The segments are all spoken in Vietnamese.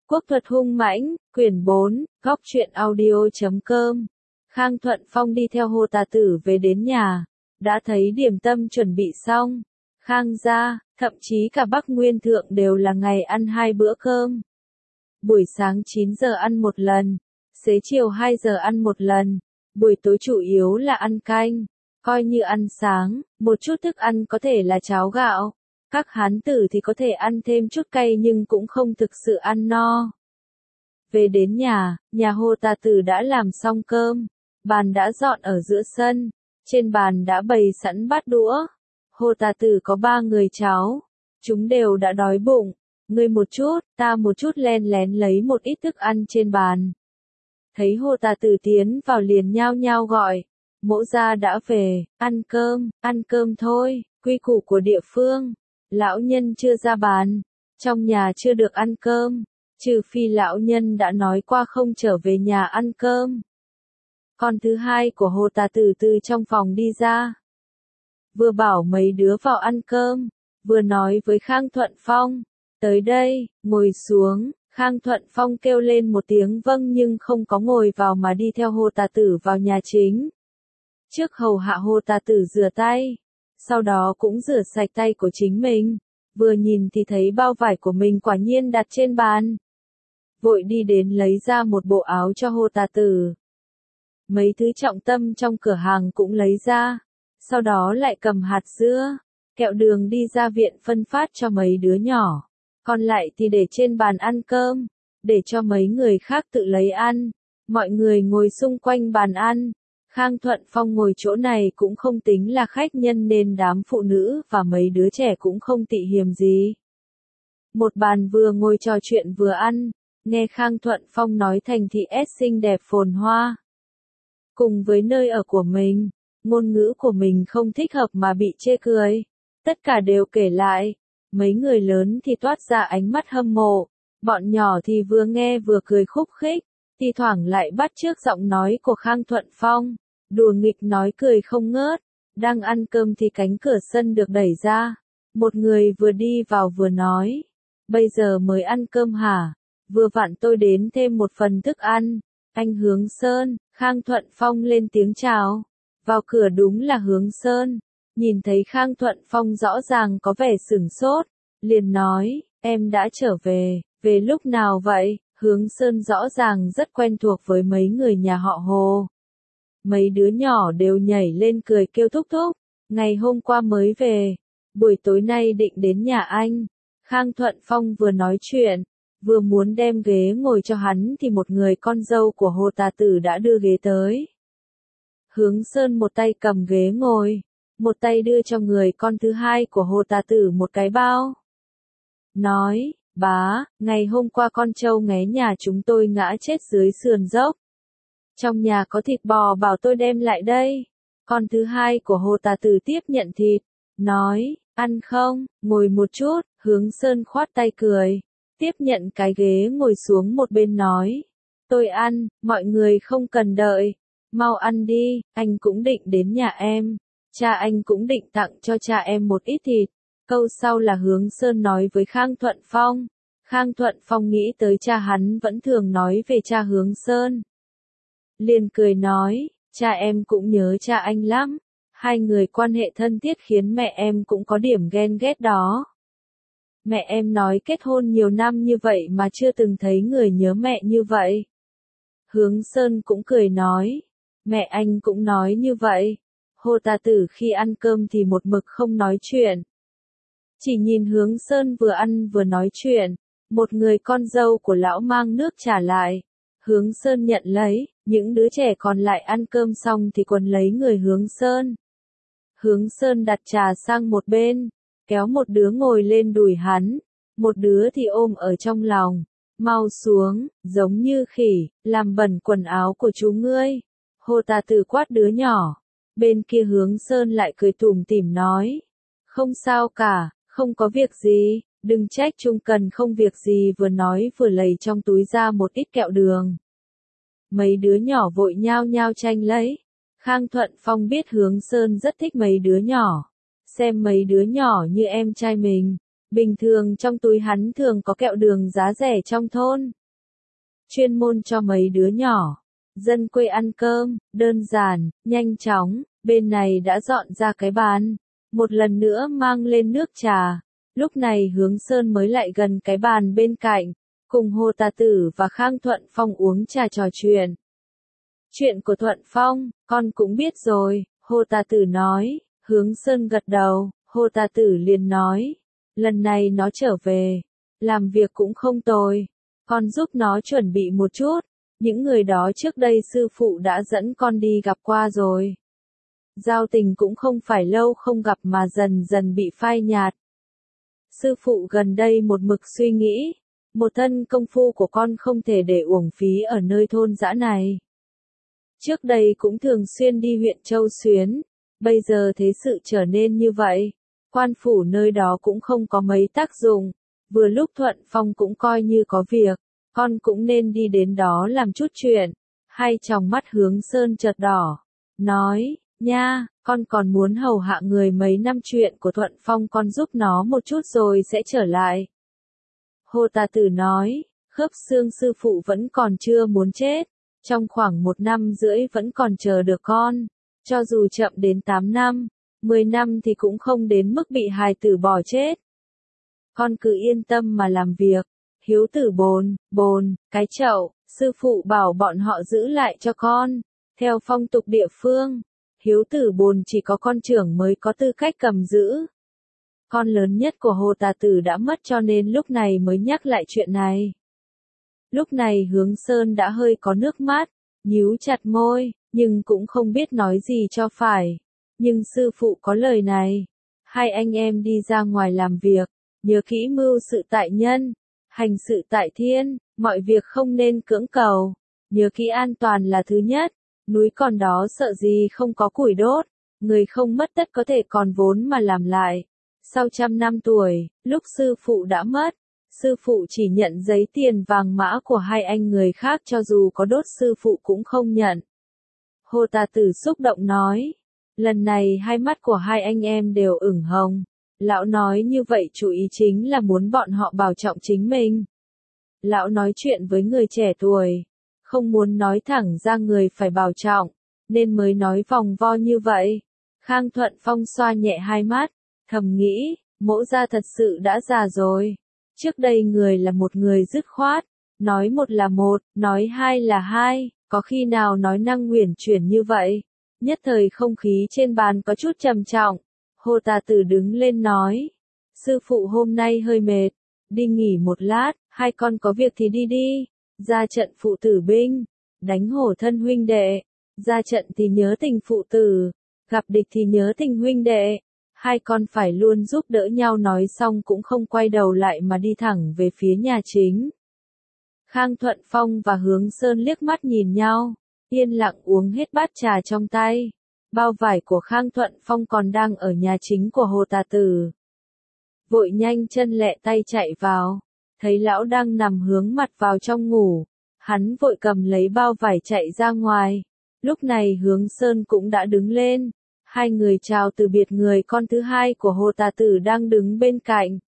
Quốc thuật hung mãnh, quyển 4, góc truyện audio.com. Khang Thuận Phong đi theo Hồ Tà Tử về đến nhà, đã thấy điểm tâm chuẩn bị xong. Khang gia, thậm chí cả Bắc Nguyên Thượng đều là ngày ăn 2 bữa cơm. Buổi sáng 9 giờ ăn một lần, xế chiều 2 giờ ăn một lần, buổi tối chủ yếu là ăn canh, coi như ăn sáng, một chút thức ăn có thể là cháo gạo. Các hán tử thì có thể ăn thêm chút cay nhưng cũng không thực sự ăn no. Về đến nhà Hồ Tà Tử đã làm xong cơm, bàn đã dọn ở giữa sân, trên bàn đã bày sẵn bát đũa. Hồ Tà Tử có 3 người cháu, chúng đều đã đói bụng, ngươi một chút, ta một chút len lén lấy một ít thức ăn trên bàn. Thấy Hồ Tà Tử tiến vào liền nhao nhao gọi, mỗ gia đã về, ăn cơm thôi, quy củ của địa phương. Lão nhân chưa ra bàn, trong nhà chưa được ăn cơm, trừ phi lão nhân đã nói qua không trở về nhà ăn cơm. Con thứ hai của Hồ Tà Tử từ trong phòng đi ra, vừa bảo mấy đứa vào ăn cơm, vừa nói với Khang Thuận Phong, tới đây, ngồi xuống. Khang Thuận Phong kêu lên một tiếng vâng nhưng không có ngồi vào mà đi theo Hồ Tà Tử vào nhà chính. Trước hầu hạ Hồ Tà Tử rửa tay, sau đó cũng rửa sạch tay của chính mình, vừa nhìn thì thấy bao vải của mình quả nhiên đặt trên bàn. Vội đi đến lấy ra một bộ áo cho Hồ Tà Tử. Mấy thứ trọng tâm trong cửa hàng cũng lấy ra, sau đó lại cầm hạt dưa, kẹo đường đi ra viện phân phát cho mấy đứa nhỏ, còn lại thì để trên bàn ăn cơm, để cho mấy người khác tự lấy ăn. Mọi người ngồi xung quanh bàn ăn. Khang Thuận Phong ngồi chỗ này cũng không tính là khách nhân nên đám phụ nữ và mấy đứa trẻ cũng không tị hiềm gì. Một bàn vừa ngồi trò chuyện vừa ăn, nghe Khang Thuận Phong nói thành thị S xinh đẹp phồn hoa. Cùng với nơi ở của mình, ngôn ngữ của mình không thích hợp mà bị chê cười. Tất cả đều kể lại, mấy người lớn thì toát ra ánh mắt hâm mộ, bọn nhỏ thì vừa nghe vừa cười khúc khích, thi thoảng lại bắt chước giọng nói của Khang Thuận Phong, đùa nghịch nói cười không ngớt. Đang ăn cơm thì cánh cửa sân được đẩy ra, một người vừa đi vào vừa nói, bây giờ mới ăn cơm hả? Vừa vặn tôi đến thêm một phần thức ăn. Anh Hướng Sơn. Khang Thuận Phong lên tiếng chào. Vào cửa đúng là Hướng Sơn, nhìn thấy Khang Thuận Phong rõ ràng có vẻ sửng sốt, liền nói, em đã trở về lúc nào vậy? Hướng Sơn rõ ràng rất quen thuộc với mấy người nhà họ Hồ. Mấy đứa nhỏ đều nhảy lên cười kêu thúc thúc, ngày hôm qua mới về, buổi tối nay định đến nhà anh. Khang Thuận Phong vừa nói chuyện, vừa muốn đem ghế ngồi cho hắn thì một người con dâu của Hồ Tà Tử đã đưa ghế tới. Hướng Sơn một tay cầm ghế ngồi, một tay đưa cho người con thứ hai của Hồ Tà Tử một cái bao. Nói, bá, ngày hôm qua con trâu nghé nhà chúng tôi ngã chết dưới sườn dốc. Trong nhà có thịt bò bảo tôi đem lại đây. Con thứ hai của Hồ Tà Tử tiếp nhận thịt, nói, ăn không, ngồi một chút. Hướng Sơn khoát tay cười, tiếp nhận cái ghế ngồi xuống một bên nói, tôi ăn, mọi người không cần đợi, mau ăn đi, anh cũng định đến nhà em, cha anh cũng định tặng cho cha em một ít thịt. Câu sau là Hướng Sơn nói với Khang Thuận Phong. Khang Thuận Phong nghĩ tới cha hắn vẫn thường nói về cha Hướng Sơn, liền cười nói, cha em cũng nhớ cha anh lắm, hai người quan hệ thân thiết khiến mẹ em cũng có điểm ghen ghét đó. Mẹ em nói kết hôn nhiều năm như vậy mà chưa từng thấy người nhớ mẹ như vậy. Hướng Sơn cũng cười nói, mẹ anh cũng nói như vậy. Hồ Tà Tử khi ăn cơm thì một mực không nói chuyện, chỉ nhìn Hướng Sơn vừa ăn vừa nói chuyện. Một người con dâu của lão mang nước trả lại, Hướng Sơn nhận lấy, những đứa trẻ còn lại ăn cơm xong thì quần lấy người Hướng Sơn. Hướng Sơn đặt trà sang một bên, kéo một đứa ngồi lên đùi hắn, một đứa thì ôm ở trong lòng, mau xuống, giống như khỉ, làm bẩn quần áo của chú ngươi. Hồ Tà Tử quát đứa nhỏ, bên kia Hướng Sơn lại cười tủm tỉm nói, không sao cả, không có việc gì, đừng trách Trung Cần không việc gì. Vừa nói vừa lấy trong túi ra một ít kẹo đường. Mấy đứa nhỏ vội nhao nhao tranh lấy. Khang Thuận Phong biết Hướng Sơn rất thích mấy đứa nhỏ, xem mấy đứa nhỏ như em trai mình, Bình thường trong túi hắn thường có kẹo đường giá rẻ trong thôn. Chuyên môn cho mấy đứa nhỏ, dân quê ăn cơm, đơn giản, nhanh chóng, bên này đã dọn ra cái bàn. Một lần nữa mang lên nước trà. Lúc này Hướng Sơn mới lại gần cái bàn bên cạnh, cùng Hồ Tà Tử và Khang Thuận Phong uống trà trò chuyện. Chuyện của Thuận Phong, con cũng biết rồi, Hồ Tà Tử nói. Hướng Sơn gật đầu, Hồ Tà Tử liền nói. Lần này nó trở về, làm việc cũng không tồi. Con giúp nó chuẩn bị một chút. Những người đó trước đây sư phụ đã dẫn con đi gặp qua rồi. Giao tình cũng không phải lâu không gặp mà dần dần bị phai nhạt. Sư phụ gần đây một mực suy nghĩ, một thân công phu của con không thể để uổng phí ở nơi thôn dã này. Trước đây cũng thường xuyên đi huyện Châu Xuyến, bây giờ thế sự trở nên như vậy, quan phủ nơi đó cũng không có mấy tác dụng, vừa lúc Thuận Phong cũng coi như có việc, con cũng nên đi đến đó làm chút chuyện. Hai tròng mắt Hướng Sơn chợt đỏ, nói, nha, con còn muốn hầu hạ người mấy năm, chuyện của Thuận Phong con giúp nó một chút rồi sẽ trở lại. Hồ Tà Tử nói, khớp xương sư phụ vẫn còn chưa muốn chết, trong khoảng 1 năm rưỡi vẫn còn chờ được con, cho dù chậm đến 8 năm, 10 năm thì cũng không đến mức bị hài tử bỏ chết. Con cứ yên tâm mà làm việc. Hiếu tử bồn, cái chậu, sư phụ bảo bọn họ giữ lại cho con. Theo phong tục địa phương, hiếu tử bồn chỉ có con trưởng mới có tư cách cầm giữ. Con lớn nhất của Hồ Tà Tử đã mất cho nên lúc này mới nhắc lại chuyện này. Lúc này Hướng Sơn đã hơi có nước mắt, nhíu chặt môi, nhưng cũng không biết nói gì cho phải. Nhưng sư phụ có lời này, hai anh em đi ra ngoài làm việc, nhớ kỹ mưu sự tại nhân, hành sự tại thiên, mọi việc không nên cưỡng cầu, nhớ kỹ an toàn là thứ nhất, núi còn đó sợ gì không có củi đốt, người không mất tất có thể còn vốn mà làm lại. Sau 100 năm tuổi, lúc sư phụ đã mất, sư phụ chỉ nhận giấy tiền vàng mã của hai anh người khác, cho dù có đốt sư phụ cũng không nhận. Hồ Tà Tử xúc động nói, lần này hai mắt của hai anh em đều ửng hồng. Lão nói như vậy chủ ý chính là muốn bọn họ bảo trọng chính mình. Lão nói chuyện với người trẻ tuổi, không muốn nói thẳng ra người phải bảo trọng, nên mới nói vòng vo như vậy. Khang Thuận Phong xoa nhẹ hai mắt, thầm nghĩ, mỗ gia thật sự đã già rồi. Trước đây người là một người dứt khoát, nói một là một, nói hai là hai, có khi nào nói năng uyển chuyển như vậy. Nhất thời không khí trên bàn có chút trầm trọng. Hồ Tà Tử đứng lên nói, sư phụ hôm nay hơi mệt, đi nghỉ một lát, hai con có việc thì đi đi, ra trận phụ tử binh, đánh hổ thân huynh đệ, ra trận thì nhớ tình phụ tử, gặp địch thì nhớ tình huynh đệ, hai con phải luôn giúp đỡ nhau. Nói xong cũng không quay đầu lại mà đi thẳng về phía nhà chính. Khang Thuận Phong và Hướng Sơn liếc mắt nhìn nhau, yên lặng uống hết bát trà trong tay. Bao vải của Khang Thuận Phong còn đang ở nhà chính của Hồ Tà Tử. Vội nhanh chân lẹ tay chạy vào, thấy lão đang nằm hướng mặt vào trong ngủ, hắn vội cầm lấy bao vải chạy ra ngoài. Lúc này Hướng Sơn cũng đã đứng lên, hai người chào từ biệt người con thứ hai của Hồ Tà Tử đang đứng bên cạnh.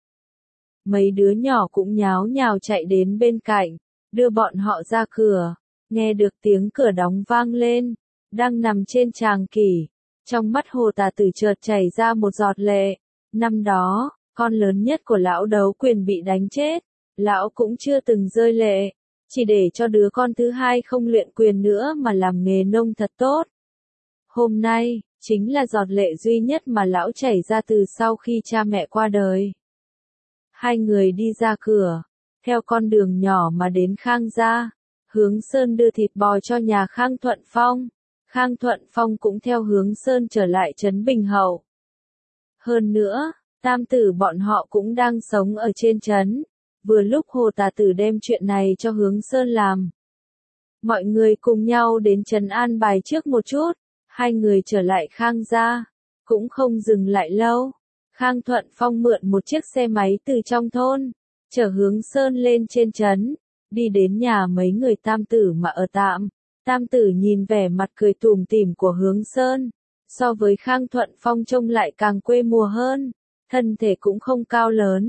Mấy đứa nhỏ cũng nháo nhào chạy đến bên cạnh, đưa bọn họ ra cửa, nghe được tiếng cửa đóng vang lên. Đang nằm trên tràng kỷ, trong mắt Hồ Tà Tử chợt chảy ra một giọt lệ. Năm đó, con lớn nhất của lão Đấu Quyền bị đánh chết, lão cũng chưa từng rơi lệ, chỉ để cho đứa con thứ hai không luyện quyền nữa mà làm nghề nông thật tốt. Hôm nay, chính là giọt lệ duy nhất mà lão chảy ra từ sau khi cha mẹ qua đời. Hai người đi ra cửa, theo con đường nhỏ mà đến Khang gia. Hướng Sơn đưa thịt bò cho nhà Khang Thuận Phong. Khang Thuận Phong cũng theo Hướng Sơn trở lại trấn Bình Hậu. Hơn nữa, tam tử bọn họ cũng đang sống ở trên trấn. Vừa lúc Hồ Tà Tử đem chuyện này cho Hướng Sơn làm. Mọi người cùng nhau đến trấn an bài trước một chút. Hai người trở lại Khang gia, cũng không dừng lại lâu. Khang Thuận Phong mượn một chiếc xe máy từ trong thôn, chở Hướng Sơn lên trên trấn, đi đến nhà mấy người tam tử mà ở tạm. Tam tử nhìn vẻ mặt cười tủm tỉm của Hướng Sơn, so với Khang Thuận Phong trông lại càng quê mùa hơn, thân thể cũng không cao lớn,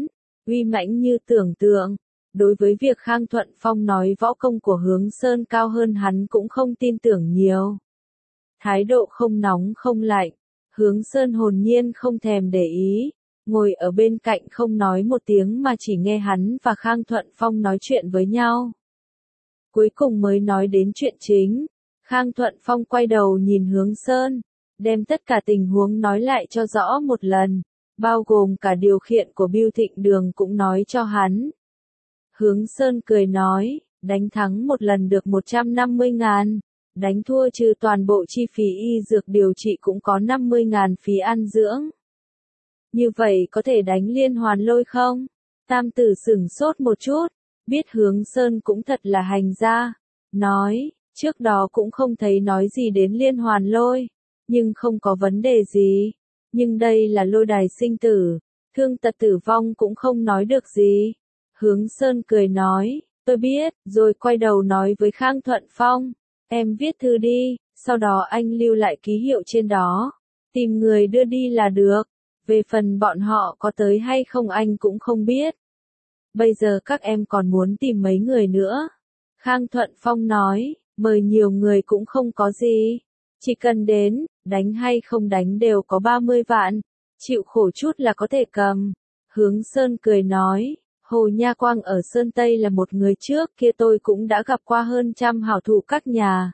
uy mãnh như tưởng tượng. Đối với việc Khang Thuận Phong nói võ công của Hướng Sơn cao hơn hắn cũng không tin tưởng nhiều. Thái độ không nóng không lạnh, Hướng Sơn hồn nhiên không thèm để ý, ngồi ở bên cạnh không nói một tiếng mà chỉ nghe hắn và Khang Thuận Phong nói chuyện với nhau. Cuối cùng mới nói đến chuyện chính, Khang Thuận Phong quay đầu nhìn Hướng Sơn, đem tất cả tình huống nói lại cho rõ một lần, bao gồm cả điều khiển của Bưu Thịnh Đường cũng nói cho hắn. Hướng Sơn cười nói, đánh thắng một lần được 150.000, đánh thua trừ toàn bộ chi phí y dược điều trị cũng có 50.000 phí ăn dưỡng. Như vậy có thể đánh liên hoàn lôi không? Tam tử sửng sốt một chút, biết Hướng Sơn cũng thật là hành gia, nói, trước đó cũng không thấy nói gì đến liên hoàn lôi, nhưng không có vấn đề gì. Nhưng đây là lôi đài sinh tử, thương tật tử vong cũng không nói được gì. Hướng Sơn cười nói, tôi biết, rồi quay đầu nói với Khang Thuận Phong, em viết thư đi, sau đó anh lưu lại ký hiệu trên đó, tìm người đưa đi là được, về phần bọn họ có tới hay không anh cũng không biết. Bây giờ các em còn muốn tìm mấy người nữa? Khang Thuận Phong nói, mời nhiều người cũng không có gì, chỉ cần đến, đánh hay không đánh đều có 30 vạn, chịu khổ chút là có thể cầm. Hướng Sơn cười nói, Hồ Nha Quang ở Sơn Tây là một người trước kia tôi cũng đã gặp qua hơn trăm hảo thủ các nhà.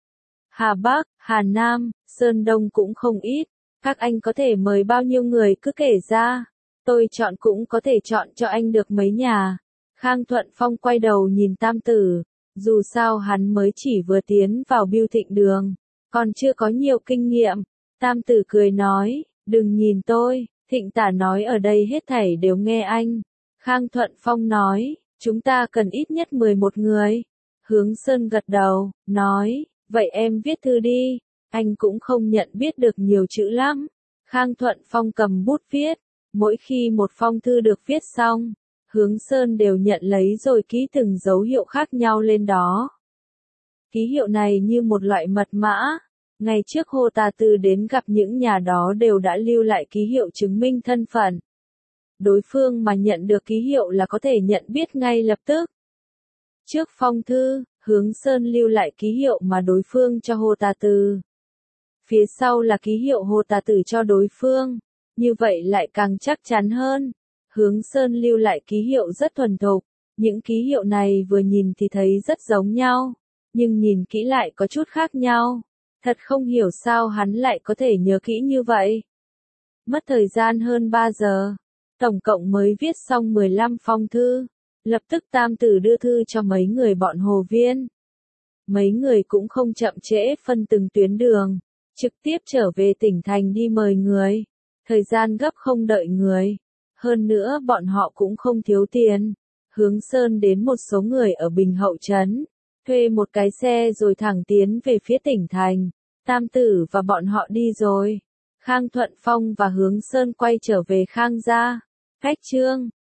Hà Bắc, Hà Nam, Sơn Đông cũng không ít, các anh có thể mời bao nhiêu người cứ kể ra, tôi chọn cũng có thể chọn cho anh được mấy nhà. Khang Thuận Phong quay đầu nhìn Tam Tử, dù sao hắn mới chỉ vừa tiến vào Bưu Thịnh Đường, còn chưa có nhiều kinh nghiệm. Tam Tử cười nói, đừng nhìn tôi, Thịnh Tả nói ở đây hết thảy đều nghe anh. Khang Thuận Phong nói, chúng ta cần ít nhất 11 người. Hướng Sơn gật đầu, nói, vậy em viết thư đi, anh cũng không nhận biết được nhiều chữ lắm. Khang Thuận Phong cầm bút viết, mỗi khi một phong thư được viết xong, Hướng Sơn đều nhận lấy rồi ký từng dấu hiệu khác nhau lên đó. Ký hiệu này như một loại mật mã, ngày trước Hồ Tà Tư đến gặp những nhà đó đều đã lưu lại ký hiệu chứng minh thân phận. Đối phương mà nhận được ký hiệu là có thể nhận biết ngay lập tức. Trước phong thư, Hướng Sơn lưu lại ký hiệu mà đối phương cho Hồ Tà Tử. Phía sau là ký hiệu Hồ Tà Tử cho đối phương, như vậy lại càng chắc chắn hơn. Hướng Sơn lưu lại ký hiệu rất thuần thục, những ký hiệu này vừa nhìn thì thấy rất giống nhau, nhưng nhìn kỹ lại có chút khác nhau. Thật không hiểu sao hắn lại có thể nhớ kỹ như vậy. Mất thời gian hơn 3 giờ. Tổng cộng mới viết xong 15 phong thư, lập tức Tam Tử đưa thư cho mấy người bọn Hồ Viên. Mấy người cũng không chậm trễ phân từng tuyến đường, trực tiếp trở về tỉnh thành đi mời người, thời gian gấp không đợi người. Hơn nữa bọn họ cũng không thiếu tiền. Hướng Sơn đến một số người ở Bình Hậu Trấn, thuê một cái xe rồi thẳng tiến về phía tỉnh thành. Tam Tử và bọn họ đi rồi. Khang Thuận Phong và Hướng Sơn quay trở về Khang gia. Khách Trương,